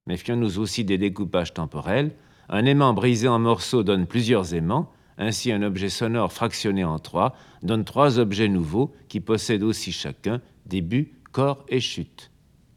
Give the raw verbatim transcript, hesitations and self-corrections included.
Méfions-nous aussi des découpages temporels. Un aimant brisé en morceaux donne plusieurs aimants. Ainsi, un objet sonore fractionné en trois donne trois objets nouveaux qui possèdent aussi chacun début, corps et chute.